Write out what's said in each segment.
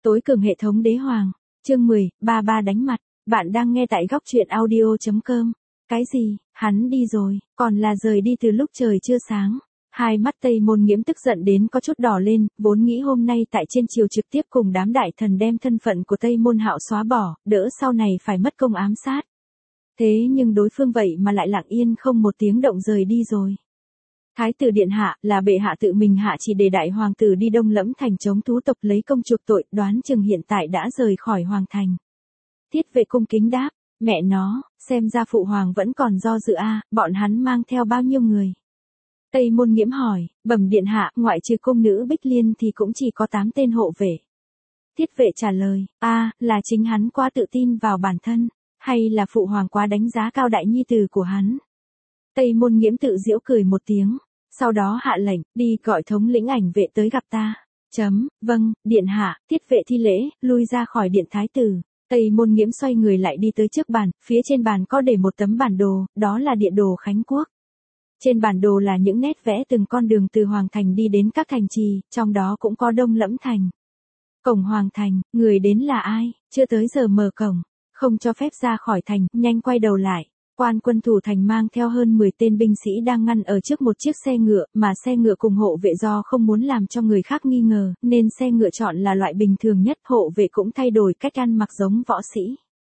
Tối cường hệ thống đế hoàng. Chương 10, ba đánh mặt. Bạn đang nghe tại góc truyện audio.com. Cái gì, hắn đi rồi, còn là rời đi từ lúc trời chưa sáng. Hai mắt Tây Môn Nghiễm tức giận đến có chút đỏ lên, vốn nghĩ hôm nay tại trên triều trực tiếp cùng đám đại thần đem thân phận của Tây Môn Hạo xóa bỏ, đỡ sau này phải mất công ám sát. Thế nhưng đối phương vậy mà lại lặng yên không một tiếng động rời đi rồi. Thái tử điện hạ là bệ hạ tự mình hạ chỉ để đại hoàng tử đi Đông Lẫm thành chống thú tộc lấy công chuộc tội, đoán chừng hiện tại đã rời khỏi hoàng thành. Thiết vệ cung kính đáp, mẹ nó, xem ra phụ hoàng vẫn còn do dự bọn hắn mang theo bao nhiêu người. Tây Môn Nghiễm hỏi, bẩm điện hạ, ngoại trừ cung nữ Bích Liên thì cũng chỉ có 8 tên hộ vệ. Thiết vệ trả lời, là chính hắn quá tự tin vào bản thân, hay là phụ hoàng quá đánh giá cao đại nhi tử của hắn. Tây Môn Nghiễm tự giễu cười một tiếng, sau đó hạ lệnh, đi gọi thống lĩnh ảnh vệ tới gặp ta. Vâng, điện hạ. Thiết vệ thi lễ, lui ra khỏi điện thái tử. Tây Môn Nghiễm xoay người lại đi tới trước bàn, phía trên bàn có để một tấm bản đồ, đó là địa đồ Khánh Quốc. Trên bản đồ là những nét vẽ từng con đường từ Hoàng Thành đi đến các thành trì, trong đó cũng có Đông Lẫm Thành. Cổng Hoàng Thành, người đến là ai, chưa tới giờ mở cổng, không cho phép ra khỏi thành, nhanh quay đầu lại. Quan quân thủ thành mang theo hơn 10 tên binh sĩ đang ngăn ở trước một chiếc xe ngựa, mà xe ngựa cùng hộ vệ do không muốn làm cho người khác nghi ngờ, nên xe ngựa chọn là loại bình thường nhất, hộ vệ cũng thay đổi cách ăn mặc giống võ sĩ.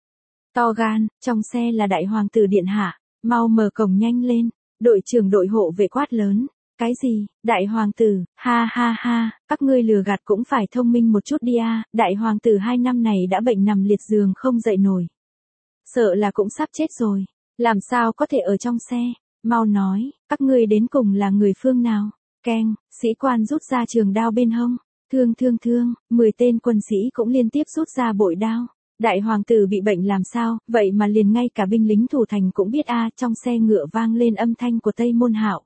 To gan, trong xe là đại hoàng tử điện hạ, mau mở cổng nhanh lên, đội trưởng đội hộ vệ quát lớn. Cái gì, đại hoàng tử, ha, các ngươi lừa gạt cũng phải thông minh một chút đi đại hoàng tử 2 năm này đã bệnh nằm liệt giường không dậy nổi. Sợ là cũng sắp chết rồi. Làm sao có thể ở trong xe, mau nói, các ngươi đến cùng là người phương nào, keng, sĩ quan rút ra trường đao bên hông, thương, 10 tên quân sĩ cũng liên tiếp rút ra bội đao, đại hoàng tử bị bệnh làm sao, vậy mà liền ngay cả binh lính thủ thành cũng biết trong xe ngựa vang lên âm thanh của Tây Môn Hạo.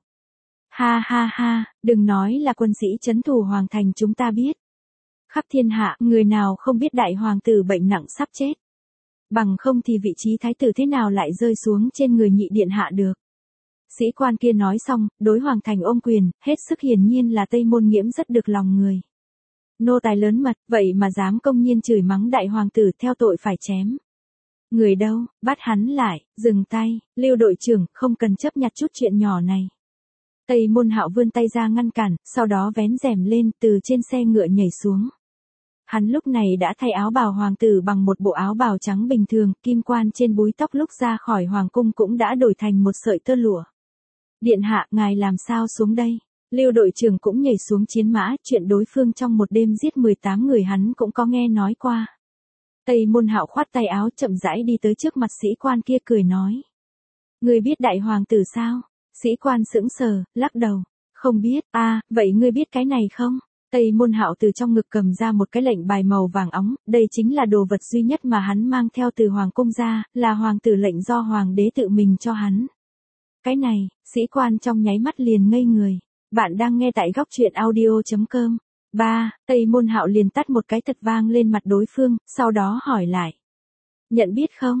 Ha, đừng nói là quân sĩ trấn thủ hoàng thành, chúng ta biết. Khắp thiên hạ, người nào không biết đại hoàng tử bệnh nặng sắp chết. Bằng không thì vị trí thái tử thế nào lại rơi xuống trên người nhị điện hạ được. Sĩ quan kia nói xong, đối hoàng thành ôm quyền, hết sức hiển nhiên là Tây Môn Nghiễm rất được lòng người. Nô tài lớn mật, vậy mà dám công nhiên chửi mắng đại hoàng tử, theo tội phải chém. Người đâu, bắt hắn lại, dừng tay, Lưu đội trưởng, không cần chấp nhặt chút chuyện nhỏ này. Tây Môn Hạo vươn tay ra ngăn cản, sau đó vén rèm lên, từ trên xe ngựa nhảy xuống. Hắn lúc này đã thay áo bào hoàng tử bằng một bộ áo bào trắng bình thường, kim quan trên búi tóc lúc ra khỏi hoàng cung cũng đã đổi thành một sợi tơ lụa. Điện hạ, ngài làm sao xuống đây? Lưu đội trưởng cũng nhảy xuống chiến mã, chuyện đối phương trong một đêm giết 18 người hắn cũng có nghe nói qua. Tây Môn Hạo khoát tay áo chậm rãi đi tới trước mặt sĩ quan kia cười nói. Ngươi biết đại hoàng tử sao? Sĩ quan sững sờ, lắc đầu. Không biết, vậy ngươi biết cái này không? Tây Môn Hạo từ trong ngực cầm ra một cái lệnh bài màu vàng óng, đây chính là đồ vật duy nhất mà hắn mang theo từ hoàng cung ra, là hoàng tử lệnh do hoàng đế tự mình cho hắn. Cái này, sĩ quan trong nháy mắt liền ngây người. Bạn đang nghe tại góc truyện audio.com. Tây Môn Hạo liền tát một cái thật vang lên mặt đối phương, sau đó hỏi lại. Nhận biết không,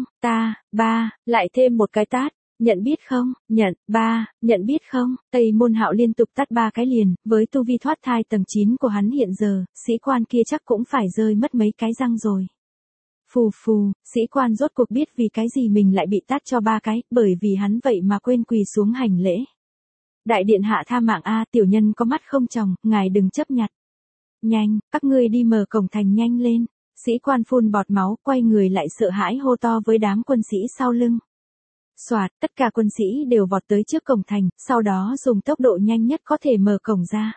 lại thêm một cái tát. Nhận biết không, nhận biết không, Tây Môn Hạo liên tục tát 3 cái liền, với tu vi thoát thai tầng 9 của hắn hiện giờ, sĩ quan kia chắc cũng phải rơi mất mấy cái răng rồi. Phù, sĩ quan rốt cuộc biết vì cái gì mình lại bị tát cho 3 cái, bởi vì hắn vậy mà quên quỳ xuống hành lễ. Đại điện hạ tha mạng tiểu nhân có mắt không tròng, ngài đừng chấp nhặt. Nhanh, các ngươi đi mở cổng thành nhanh lên, sĩ quan phun bọt máu, quay người lại sợ hãi hô to với đám quân sĩ sau lưng. Soạt, tất cả quân sĩ đều vọt tới trước cổng thành, sau đó dùng tốc độ nhanh nhất có thể mở cổng ra.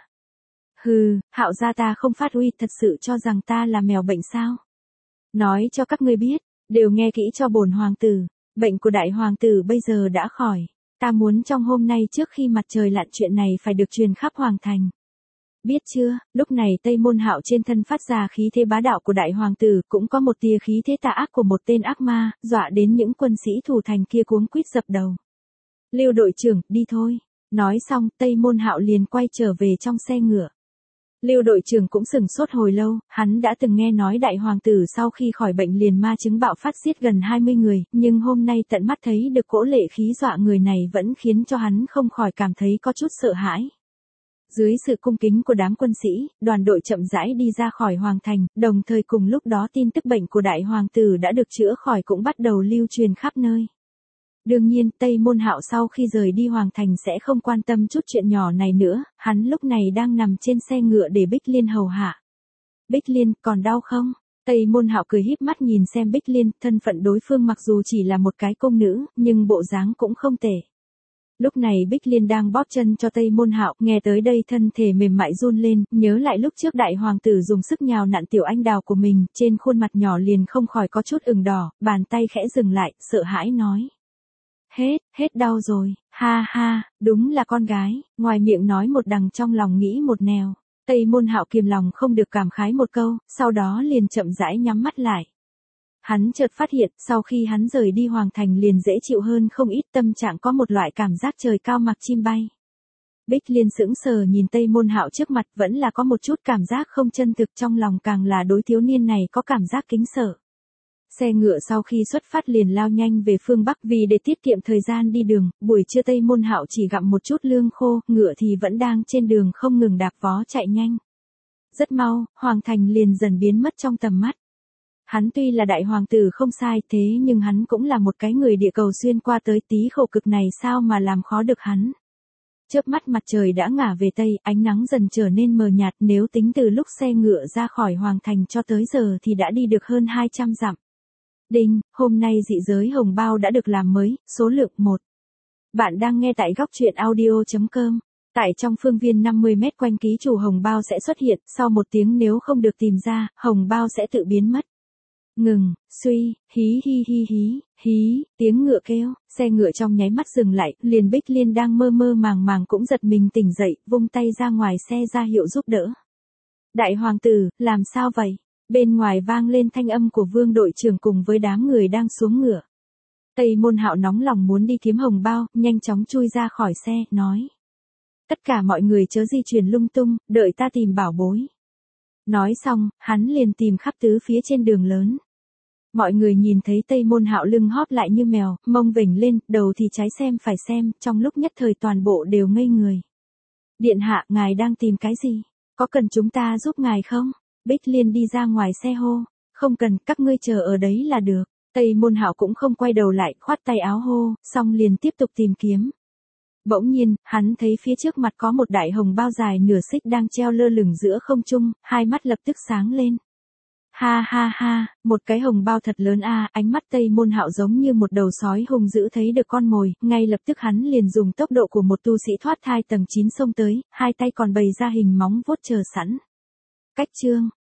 Hừ, Hạo gia ta không phát uy, thật sự cho rằng ta là mèo bệnh sao? Nói cho các ngươi biết, đều nghe kỹ cho bổn hoàng tử, bệnh của đại hoàng tử bây giờ đã khỏi, ta muốn trong hôm nay trước khi mặt trời lặn chuyện này phải được truyền khắp hoàng thành. Biết chưa, lúc này Tây Môn Hạo trên thân phát ra khí thế bá đạo của đại hoàng tử, cũng có một tia khí thế tà ác của một tên ác ma, dọa đến những quân sĩ thủ thành kia cuống quýt dập đầu. Lưu đội trưởng, đi thôi. Nói xong, Tây Môn Hạo liền quay trở về trong xe ngựa. Lưu đội trưởng cũng sửng sốt hồi lâu, hắn đã từng nghe nói đại hoàng tử sau khi khỏi bệnh liền ma chứng bạo phát giết gần 20 người, nhưng hôm nay tận mắt thấy được cỗ lệ khí dọa người này vẫn khiến cho hắn không khỏi cảm thấy có chút sợ hãi. Dưới sự cung kính của đám quân sĩ, đoàn đội chậm rãi đi ra khỏi hoàng thành, đồng thời cùng lúc đó tin tức bệnh của đại hoàng tử đã được chữa khỏi cũng bắt đầu lưu truyền khắp nơi. Đương nhiên, Tây Môn Hạo sau khi rời đi hoàng thành sẽ không quan tâm chút chuyện nhỏ này nữa, hắn lúc này đang nằm trên xe ngựa để Bích Liên hầu hạ. Bích Liên, còn đau không? Tây Môn Hạo cười híp mắt nhìn xem Bích Liên, thân phận đối phương mặc dù chỉ là một cái công nữ, nhưng bộ dáng cũng không tệ. Lúc này Bích Liên đang bóp chân cho Tây Môn Hạo, nghe tới đây thân thể mềm mại run lên, nhớ lại lúc trước đại hoàng tử dùng sức nhào nặn tiểu anh đào của mình, trên khuôn mặt nhỏ liền không khỏi có chút ửng đỏ, bàn tay khẽ dừng lại, sợ hãi nói. Hết đau rồi, ha ha, đúng là con gái, ngoài miệng nói một đằng trong lòng nghĩ một nẻo. Tây Môn Hạo kiềm lòng không được cảm khái một câu, sau đó liền chậm rãi nhắm mắt lại. Hắn chợt phát hiện, sau khi hắn rời đi hoàng thành liền dễ chịu hơn không ít, tâm trạng có một loại cảm giác trời cao mặc chim bay. Bích Liên sững sờ nhìn Tây Môn Hạo trước mặt, vẫn là có một chút cảm giác không chân thực, trong lòng càng là đối thiếu niên này có cảm giác kính sợ. Xe ngựa sau khi xuất phát liền lao nhanh về phương Bắc, vì để tiết kiệm thời gian đi đường, buổi trưa Tây Môn Hạo chỉ gặm một chút lương khô, ngựa thì vẫn đang trên đường không ngừng đạp vó chạy nhanh. Rất mau, hoàng thành liền dần biến mất trong tầm mắt. Hắn tuy là đại hoàng tử không sai, thế nhưng hắn cũng là một cái người địa cầu xuyên qua tới, tí khổ cực này sao mà làm khó được hắn. Chớp mắt mặt trời đã ngả về tây, ánh nắng dần trở nên mờ nhạt, nếu tính từ lúc xe ngựa ra khỏi hoàng thành cho tới giờ thì đã đi được hơn 200 dặm. Đinh, hôm nay dị giới hồng bao đã được làm mới, số lượng 1. Bạn đang nghe tại góc truyện audio.com. Tại trong phương viên 50 mét quanh ký chủ hồng bao sẽ xuất hiện, sau 1 tiếng nếu không được tìm ra, hồng bao sẽ tự biến mất. Ngừng, suy, hí, tiếng ngựa kêu, xe ngựa trong nháy mắt dừng lại, liền Bích Liên đang mơ mơ màng cũng giật mình tỉnh dậy, vung tay ra ngoài xe ra hiệu giúp đỡ. Đại hoàng tử, làm sao vậy? Bên ngoài vang lên thanh âm của Vương đội trưởng cùng với đám người đang xuống ngựa. Tây Môn Hạo nóng lòng muốn đi kiếm hồng bao, nhanh chóng chui ra khỏi xe, nói. Tất cả mọi người chớ di chuyển lung tung, đợi ta tìm bảo bối. Nói xong, hắn liền tìm khắp tứ phía trên đường lớn. Mọi người nhìn thấy Tây Môn Hạo lưng hóp lại như mèo, mông vểnh lên, đầu thì trái xem phải xem, trong lúc nhất thời toàn bộ đều ngây người. Điện hạ, ngài đang tìm cái gì? Có cần chúng ta giúp ngài không? Bích Liên đi ra ngoài xe hô. Không cần, các ngươi chờ ở đấy là được. Tây Môn Hạo cũng không quay đầu lại, khoát tay áo hô, xong liền tiếp tục tìm kiếm. Bỗng nhiên, hắn thấy phía trước mặt có một đại hồng bao dài nửa xích đang treo lơ lửng giữa không trung, hai mắt lập tức sáng lên. Ha, một cái hồng bao thật lớn a, ánh mắt Tây Môn Hạo giống như một đầu sói hung dữ thấy được con mồi, ngay lập tức hắn liền dùng tốc độ của một tu sĩ thoát thai tầng 9 xông tới, hai tay còn bày ra hình móng vuốt chờ sẵn. Cách chương